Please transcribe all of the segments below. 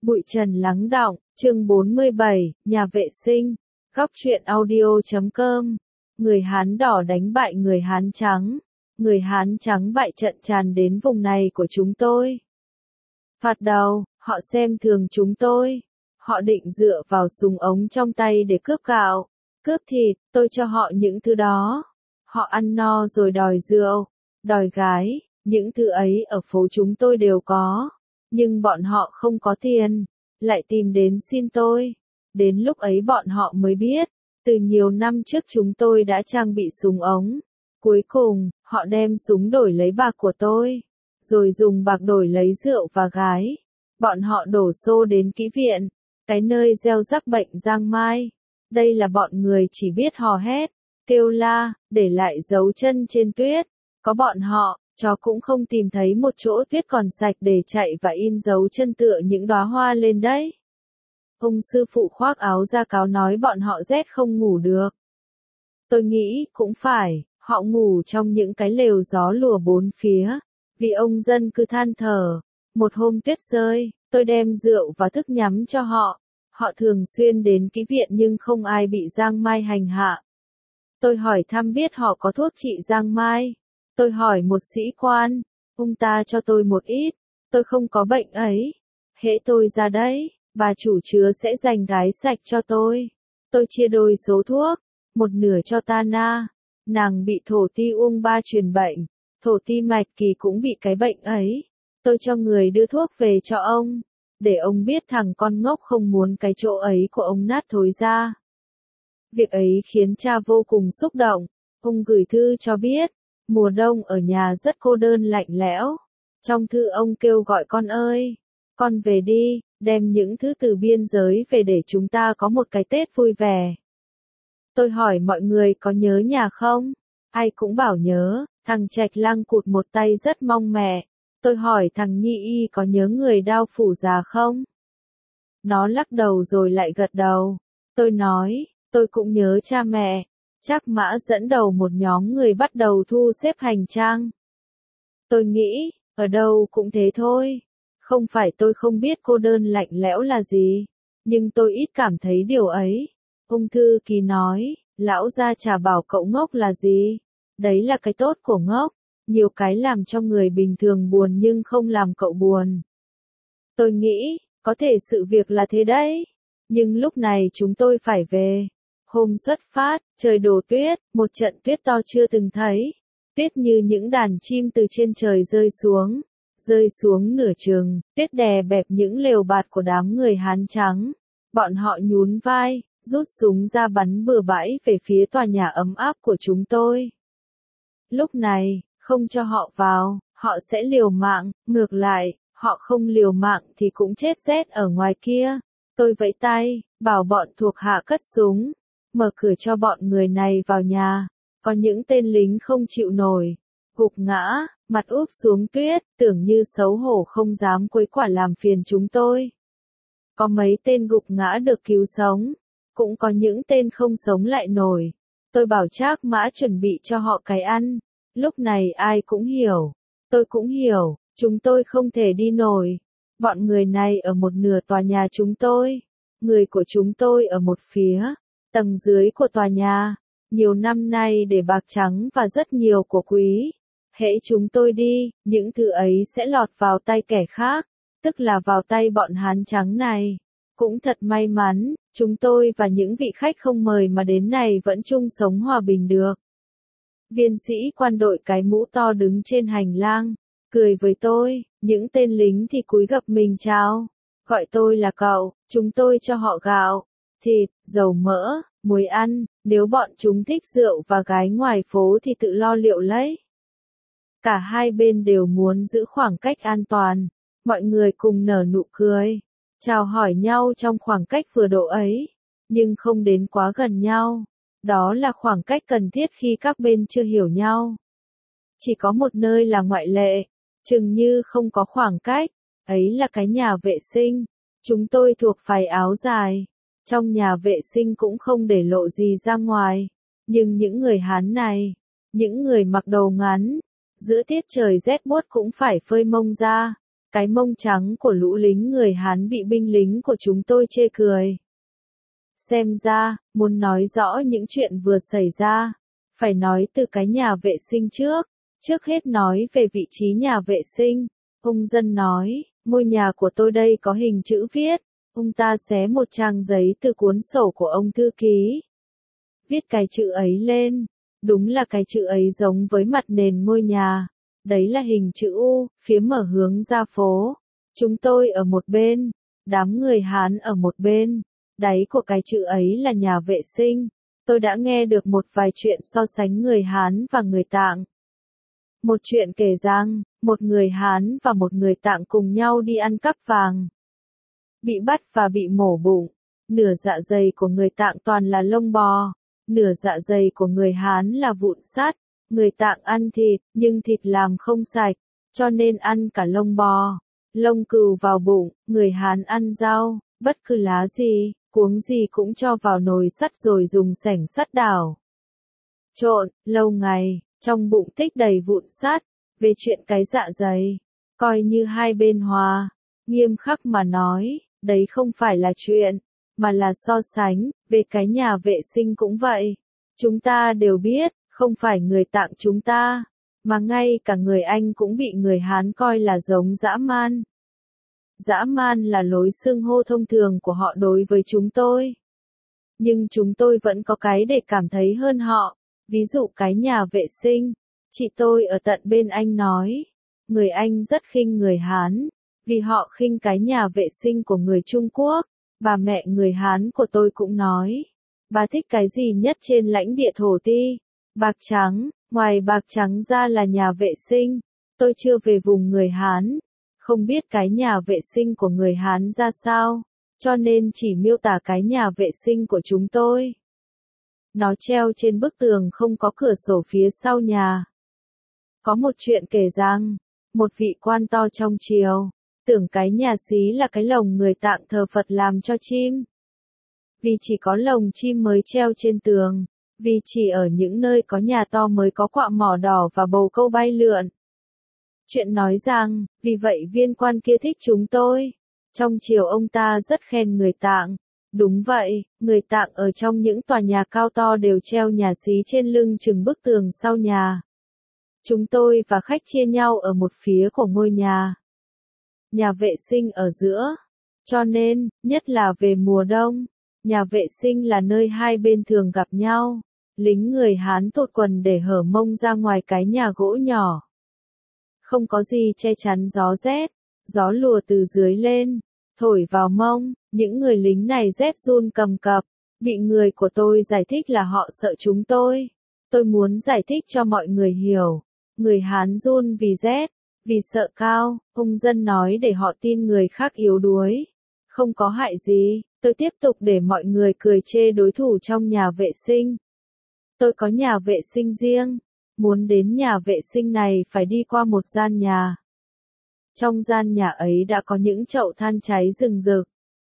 Bụi trần lắng đọng, chương 47, nhà vệ sinh, góc truyện audio.com. Người Hán đỏ đánh bại người Hán trắng. Người Hán trắng bại trận tràn đến vùng này của chúng tôi. Phạt đầu, họ xem thường chúng tôi. Họ định dựa vào súng ống trong tay để cướp gạo, cướp thịt, tôi cho họ những thứ đó. Họ ăn no rồi đòi rượu, đòi gái, những thứ ấy ở phố chúng tôi đều có. Nhưng bọn họ không có tiền, lại tìm đến xin tôi. Đến lúc ấy bọn họ mới biết, từ nhiều năm trước chúng tôi đã trang bị súng ống. Cuối cùng, họ đem súng đổi lấy bạc của tôi, rồi dùng bạc đổi lấy rượu và gái. Bọn họ đổ xô đến kỹ viện, cái nơi gieo rắc bệnh giang mai. Đây là bọn người chỉ biết hò hét, kêu la, để lại dấu chân trên tuyết. Có bọn họ, chó cũng không tìm thấy một chỗ tuyết còn sạch để chạy và in dấu chân tựa những đóa hoa lên đấy. Ông sư phụ khoác áo da cáo nói bọn họ rét không ngủ được. Tôi nghĩ, cũng phải, họ ngủ trong những cái lều gió lùa bốn phía, vì ông dân cứ than thở. Một hôm tuyết rơi, tôi đem rượu và thức nhắm cho họ. Họ thường xuyên đến kỹ viện nhưng không ai bị giang mai hành hạ. Tôi hỏi thăm biết họ có thuốc trị giang mai. Tôi hỏi một sĩ quan, ông ta cho tôi một ít, tôi không có bệnh ấy. Hễ tôi ra đấy, bà chủ chứa sẽ dành gái sạch cho tôi. Tôi chia đôi số thuốc, một nửa cho Tana, nàng bị thổ ti uông ba truyền bệnh, thổ ti mạch kỳ cũng bị cái bệnh ấy. Tôi cho người đưa thuốc về cho ông, để ông biết thằng con ngốc không muốn cái chỗ ấy của ông nát thối ra. Việc ấy khiến cha vô cùng xúc động, ông gửi thư cho biết, mùa đông ở nhà rất cô đơn lạnh lẽo. Trong thư ông kêu gọi con ơi, con về đi, đem những thứ từ biên giới về để chúng ta có một cái Tết vui vẻ. Tôi hỏi mọi người có nhớ nhà không? Ai cũng bảo nhớ, thằng Trạch Lăng cụt một tay rất mong mẹ. Tôi hỏi thằng Nhi Y có nhớ người Đao Phủ già không? Nó lắc đầu rồi lại gật đầu. Tôi nói, tôi cũng nhớ cha mẹ. Trác Mã dẫn đầu một nhóm người bắt đầu thu xếp hành trang. Tôi nghĩ, ở đâu cũng thế thôi. Không phải tôi không biết cô đơn lạnh lẽo là gì, nhưng tôi ít cảm thấy điều ấy. Ông thư ký nói, lão gia chả bảo cậu ngốc là gì. Đấy là cái tốt của ngốc. Nhiều cái làm cho người bình thường buồn nhưng không làm cậu buồn. Tôi nghĩ, có thể sự việc là thế đấy. Nhưng lúc này chúng tôi phải về. Hôm xuất phát, trời đổ tuyết, một trận tuyết to chưa từng thấy. Tuyết như những đàn chim từ trên trời rơi xuống nửa chừng, tuyết đè bẹp những lều bạt của đám người Hán trắng. Bọn họ nhún vai, rút súng ra bắn bừa bãi về phía tòa nhà ấm áp của chúng tôi. Lúc này, không cho họ vào, họ sẽ liều mạng, ngược lại, họ không liều mạng thì cũng chết rét ở ngoài kia. Tôi vẫy tay, bảo bọn thuộc hạ cất súng, mở cửa cho bọn người này vào nhà. Có những tên lính không chịu nổi, gục ngã, mặt úp xuống tuyết, tưởng như xấu hổ không dám quấy quả làm phiền chúng tôi. Có mấy tên gục ngã được cứu sống, cũng có những tên không sống lại nổi. Tôi bảo Trác Mã chuẩn bị cho họ cái ăn. Lúc này ai cũng hiểu, tôi cũng hiểu, chúng tôi không thể đi nổi. Bọn người này ở một nửa tòa nhà chúng tôi, người của chúng tôi ở một phía, tầng dưới của tòa nhà. Nhiều năm nay để bạc trắng và rất nhiều của quý. Hễ chúng tôi đi, những thứ ấy sẽ lọt vào tay kẻ khác, tức là vào tay bọn Hán trắng này. Cũng thật may mắn, chúng tôi và những vị khách không mời mà đến này vẫn chung sống hòa bình được. Viên sĩ quan đội cái mũ to đứng trên hành lang, cười với tôi, những tên lính thì cúi gập mình chào, gọi tôi là cậu, chúng tôi cho họ gạo, thịt, dầu mỡ, muối ăn, nếu bọn chúng thích rượu và gái ngoài phố thì tự lo liệu lấy. Cả hai bên đều muốn giữ khoảng cách an toàn, mọi người cùng nở nụ cười, chào hỏi nhau trong khoảng cách vừa độ ấy, nhưng không đến quá gần nhau. Đó là khoảng cách cần thiết khi các bên chưa hiểu nhau. Chỉ có một nơi là ngoại lệ, chừng như không có khoảng cách, ấy là cái nhà vệ sinh. Chúng tôi thuộc phái áo dài, trong nhà vệ sinh cũng không để lộ gì ra ngoài. Nhưng những người Hán này, những người mặc đồ ngắn, giữa tiết trời rét buốt cũng phải phơi mông ra. Cái mông trắng của lũ lính người Hán bị binh lính của chúng tôi chê cười. Xem ra, muốn nói rõ những chuyện vừa xảy ra, phải nói từ cái nhà vệ sinh trước. Trước hết nói về vị trí nhà vệ sinh. Ông dân nói, ngôi nhà của tôi đây có hình chữ viết. Ông ta xé một trang giấy từ cuốn sổ của ông thư ký. Viết cái chữ ấy lên. Đúng là cái chữ ấy giống với mặt nền ngôi nhà. Đấy là hình chữ U, phía mở hướng ra phố. Chúng tôi ở một bên, đám người Hán ở một bên. Đáy của cái chữ ấy là nhà vệ sinh. Tôi đã nghe được một vài chuyện so sánh người Hán và người Tạng. Một chuyện kể rằng, một người Hán và một người Tạng cùng nhau đi ăn cắp vàng. Bị bắt và bị mổ bụng. Nửa dạ dày của người Tạng toàn là lông bò. Nửa dạ dày của người Hán là vụn sắt. Người Tạng ăn thịt, nhưng thịt làm không sạch, cho nên ăn cả lông bò. Lông cừu vào bụng, người Hán ăn rau, bất cứ lá gì, cuống gì cũng cho vào nồi sắt rồi dùng xẻng sắt đảo. Trộn, lâu ngày, trong bụng tích đầy vụn sắt. Về chuyện cái dạ dày, coi như hai bên hòa. Nghiêm khắc mà nói, đấy không phải là chuyện, mà là so sánh. Về cái nhà vệ sinh cũng vậy. Chúng ta đều biết, không phải người Tạng chúng ta, mà ngay cả người Anh cũng bị người Hán coi là giống dã man. Dã man là lối xưng hô thông thường của họ đối với chúng tôi. Nhưng chúng tôi vẫn có cái để cảm thấy hơn họ. Ví dụ cái nhà vệ sinh. Chị tôi ở tận bên Anh nói. Người Anh rất khinh người Hán. Vì họ khinh cái nhà vệ sinh của người Trung Quốc. Bà mẹ người Hán của tôi cũng nói. Bà thích cái gì nhất trên lãnh địa thổ ti? Bạc trắng. Ngoài bạc trắng ra là nhà vệ sinh. Tôi chưa về vùng người Hán. Không biết cái nhà vệ sinh của người Hán ra sao. Cho nên chỉ miêu tả cái nhà vệ sinh của chúng tôi. Nó treo trên bức tường không có cửa sổ phía sau nhà. Có một chuyện kể rằng, một vị quan to trong triều, tưởng cái nhà xí là cái lồng người Tạng thờ Phật làm cho chim. Vì chỉ có lồng chim mới treo trên tường, vì chỉ ở những nơi có nhà to mới có quạ mỏ đỏ và bồ câu bay lượn. Chuyện nói rằng, vì vậy viên quan kia thích chúng tôi. Trong triều ông ta rất khen người Tạng. Đúng vậy, người Tạng ở trong những tòa nhà cao to đều treo nhà xí trên lưng chừng bức tường sau nhà. Chúng tôi và khách chia nhau ở một phía của ngôi nhà. Nhà vệ sinh ở giữa. Cho nên, nhất là về mùa đông, nhà vệ sinh là nơi hai bên thường gặp nhau. Lính người Hán tụt quần để hở mông ra ngoài cái nhà gỗ nhỏ. Không có gì che chắn gió rét, gió lùa từ dưới lên, thổi vào mông, những người lính này rét run cầm cập. Bị người của tôi giải thích là họ sợ chúng tôi. Tôi muốn giải thích cho mọi người hiểu. Người Hán run vì rét, vì sợ cao, ông dân nói để họ tin người khác yếu đuối. Không có hại gì, tôi tiếp tục để mọi người cười chê đối thủ trong nhà vệ sinh. Tôi có nhà vệ sinh riêng. Muốn đến nhà vệ sinh này phải đi qua một gian nhà. Trong gian nhà ấy đã có những chậu than cháy rừng rực.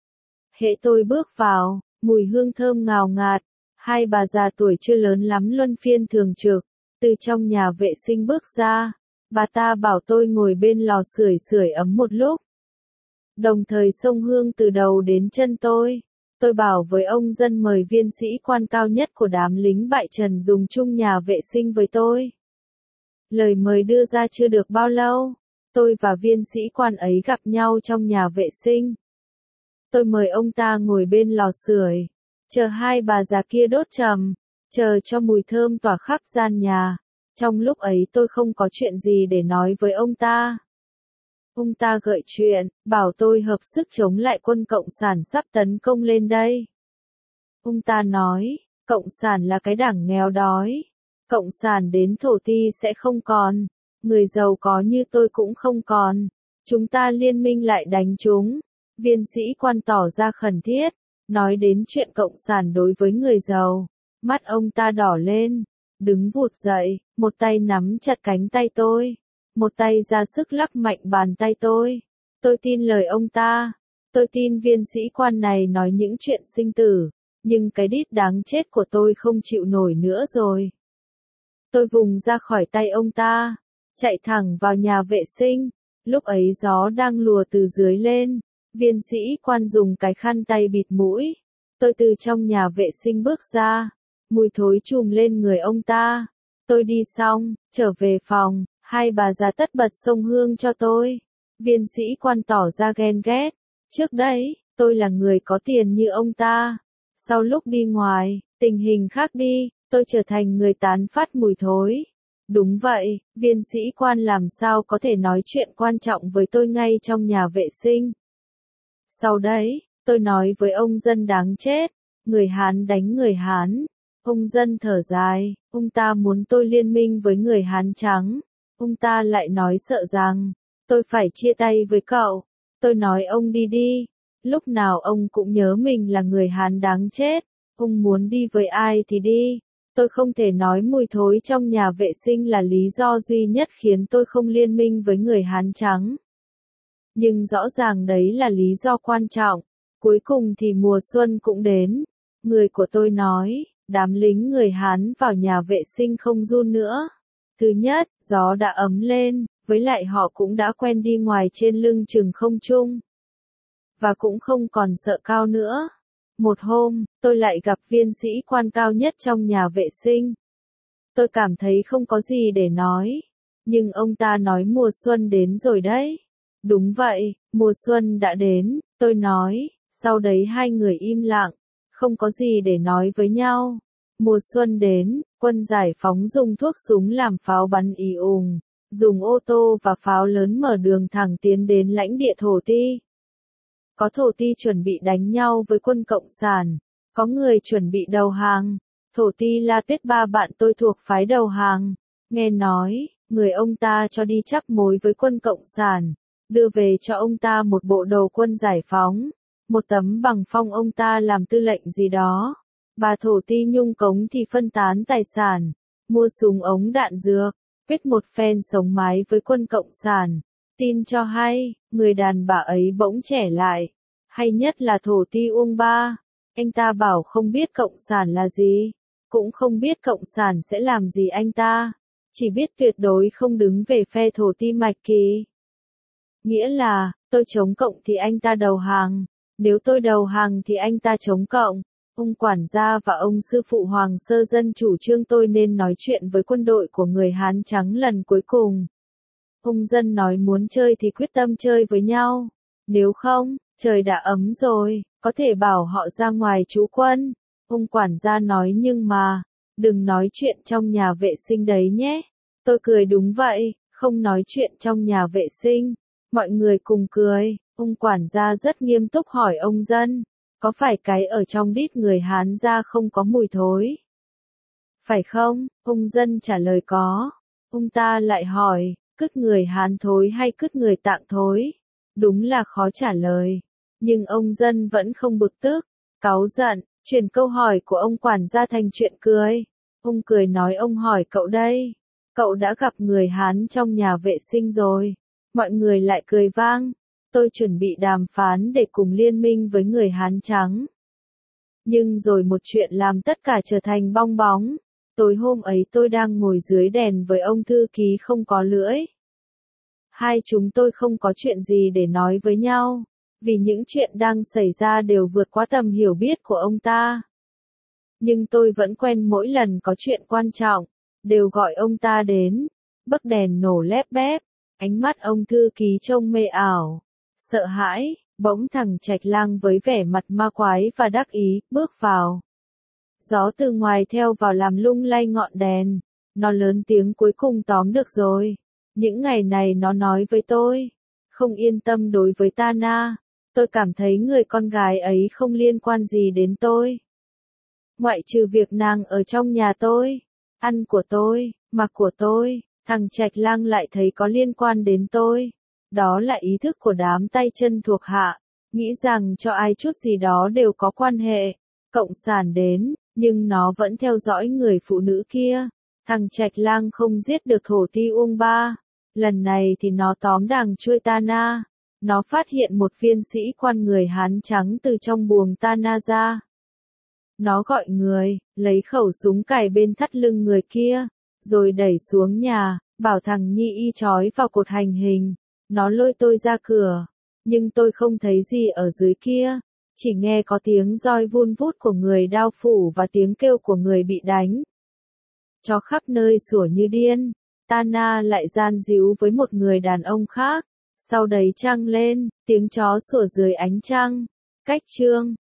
Hễ tôi bước vào, mùi hương thơm ngào ngạt, hai bà già tuổi chưa lớn lắm luân phiên thường trực, từ trong nhà vệ sinh bước ra. Bà ta bảo tôi ngồi bên lò sưởi sưởi ấm một lúc. Đồng thời xông hương từ đầu đến chân tôi. Tôi bảo với ông dân mời viên sĩ quan cao nhất của đám lính bại trần dùng chung nhà vệ sinh với tôi. Lời mời đưa ra chưa được bao lâu, tôi và viên sĩ quan ấy gặp nhau trong nhà vệ sinh. Tôi mời ông ta ngồi bên lò sưởi, chờ hai bà già kia đốt trầm, chờ cho mùi thơm tỏa khắp gian nhà. Trong lúc ấy tôi không có chuyện gì để nói với ông ta. Ông ta gợi chuyện, bảo tôi hợp sức chống lại quân Cộng sản sắp tấn công lên đây. Ông ta nói, Cộng sản là cái đảng nghèo đói. Cộng sản đến thổ ti sẽ không còn. Người giàu có như tôi cũng không còn. Chúng ta liên minh lại đánh chúng. Viên sĩ quan tỏ ra khẩn thiết. Nói đến chuyện Cộng sản đối với người giàu. Mắt ông ta đỏ lên. Đứng vụt dậy, một tay nắm chặt cánh tay tôi. Một tay ra sức lắc mạnh bàn tay tôi. Tôi tin lời ông ta. Tôi tin viên sĩ quan này nói những chuyện sinh tử. Nhưng cái đít đáng chết của tôi không chịu nổi nữa rồi. Tôi vùng ra khỏi tay ông ta. Chạy thẳng vào nhà vệ sinh. Lúc ấy gió đang lùa từ dưới lên, viên sĩ quan dùng cái khăn tay bịt mũi. Tôi từ trong nhà vệ sinh bước ra, mùi thối trùm lên người ông ta. Tôi đi xong, trở về phòng, hai bà già tất bật xông hương cho tôi. Viên sĩ quan tỏ ra ghen ghét. Trước đấy, tôi là người có tiền như ông ta. Sau lúc đi ngoài, tình hình khác đi, tôi trở thành người tán phát mùi thối. Đúng vậy, viên sĩ quan làm sao có thể nói chuyện quan trọng với tôi ngay trong nhà vệ sinh. Sau đấy, tôi nói với ông dân đáng chết, người Hán đánh người Hán. Ông dân thở dài, ông ta muốn tôi liên minh với người Hán trắng. Ông ta lại nói sợ rằng, tôi phải chia tay với cậu. Tôi nói ông đi đi. Lúc nào ông cũng nhớ mình là người Hán đáng chết. Ông muốn đi với ai thì đi. Tôi không thể nói mùi thối trong nhà vệ sinh là lý do duy nhất khiến tôi không liên minh với người Hán trắng. Nhưng rõ ràng đấy là lý do quan trọng. Cuối cùng thì mùa xuân cũng đến. Người của tôi nói, đám lính người Hán vào nhà vệ sinh không run nữa. Thứ nhất, gió đã ấm lên, với lại họ cũng đã quen đi ngoài trên lưng chừng không trung. Và cũng không còn sợ cao nữa. Một hôm, tôi lại gặp viên sĩ quan cao nhất trong nhà vệ sinh. Tôi cảm thấy không có gì để nói. Nhưng ông ta nói mùa xuân đến rồi đấy. Đúng vậy, mùa xuân đã đến, tôi nói. Sau đấy hai người im lặng, không có gì để nói với nhau. Mùa xuân đến, quân giải phóng dùng thuốc súng làm pháo bắn ì ùng, dùng ô tô và pháo lớn mở đường thẳng tiến đến lãnh địa Thổ Ti. Có Thổ Ti chuẩn bị đánh nhau với quân Cộng sản, có người chuẩn bị đầu hàng. Thổ Ti La Tuyết ba bạn tôi thuộc phái đầu hàng. Nghe nói, người ông ta cho đi chắp mối với quân Cộng sản, đưa về cho ông ta một bộ đồ quân giải phóng, một tấm bằng phong ông ta làm tư lệnh gì đó. Bà Thổ Ti nhung cống thì phân tán tài sản, mua súng ống đạn dược, quyết một phen sống mái với quân Cộng sản. Tin cho hay, người đàn bà ấy bỗng trẻ lại. Hay nhất là Thổ Ti Uông Ba. Anh ta bảo không biết Cộng sản là gì, cũng không biết Cộng sản sẽ làm gì anh ta. Chỉ biết tuyệt đối không đứng về phe Thổ Ti Mạch Kỳ. Nghĩa là, tôi chống Cộng thì anh ta đầu hàng. Nếu tôi đầu hàng thì anh ta chống Cộng. Ông quản gia và ông sư phụ Hoàng Sơ Dân chủ trương tôi nên nói chuyện với quân đội của người Hán trắng lần cuối cùng. Ông Dân nói muốn chơi thì quyết tâm chơi với nhau. Nếu không, trời đã ấm rồi, có thể bảo họ ra ngoài trú quân. Ông quản gia nói nhưng mà, đừng nói chuyện trong nhà vệ sinh đấy nhé. Tôi cười đúng vậy, không nói chuyện trong nhà vệ sinh. Mọi người cùng cười, ông quản gia rất nghiêm túc hỏi ông Dân. Có phải cái ở trong đít người Hán ra không có mùi thối? Phải không? Ông Dân trả lời có. Ông ta lại hỏi, cứt người Hán thối hay cứt người Tạng thối? Đúng là khó trả lời. Nhưng ông Dân vẫn không bực tức, cáu giận, chuyển câu hỏi của ông quản gia thành chuyện cười. Ông cười nói ông hỏi cậu đây. Cậu đã gặp người Hán trong nhà vệ sinh rồi. Mọi người lại cười vang. Tôi chuẩn bị đàm phán để cùng liên minh với người Hán trắng. Nhưng rồi một chuyện làm tất cả trở thành bong bóng. Tối hôm ấy tôi đang ngồi dưới đèn với ông thư ký không có lưỡi. Hai chúng tôi không có chuyện gì để nói với nhau, vì những chuyện đang xảy ra đều vượt quá tầm hiểu biết của ông ta. Nhưng tôi vẫn quen mỗi lần có chuyện quan trọng, đều gọi ông ta đến. Bấc đèn nổ lép bép, ánh mắt ông thư ký trông mê ảo, sợ hãi, bỗng thằng Trạch Lang với vẻ mặt ma quái và đắc ý, bước vào. Gió từ ngoài theo vào làm lung lay ngọn đèn, nó lớn tiếng cuối cùng tóm được rồi. Những ngày này nó nói với tôi, không yên tâm đối với Tana, tôi cảm thấy người con gái ấy không liên quan gì đến tôi. Ngoại trừ việc nàng ở trong nhà tôi, ăn của tôi, mặc của tôi, thằng Trạch Lang lại thấy có liên quan đến tôi. Đó là ý thức của đám tay chân thuộc hạ, nghĩ rằng cho ai chút gì đó đều có quan hệ. Cộng sản đến, nhưng nó vẫn theo dõi người phụ nữ kia. Thằng Trạch Lang không giết được Thổ Ti Uông Ba. Lần này thì nó tóm đàng chuôi Tana. Nó phát hiện một viên sĩ quan người Hán trắng từ trong buồng Tana ra. Nó gọi người, lấy khẩu súng cài bên thắt lưng người kia, rồi đẩy xuống nhà, bảo thằng Nhi y trói vào cột hành hình. Nó lôi tôi ra cửa, nhưng tôi không thấy gì ở dưới kia, chỉ nghe có tiếng roi vun vút của người đao phủ và tiếng kêu của người bị đánh. Chó khắp nơi sủa như điên, Tana lại gian díu với một người đàn ông khác, sau đấy trăng lên, tiếng chó sủa dưới ánh trăng. Cách chương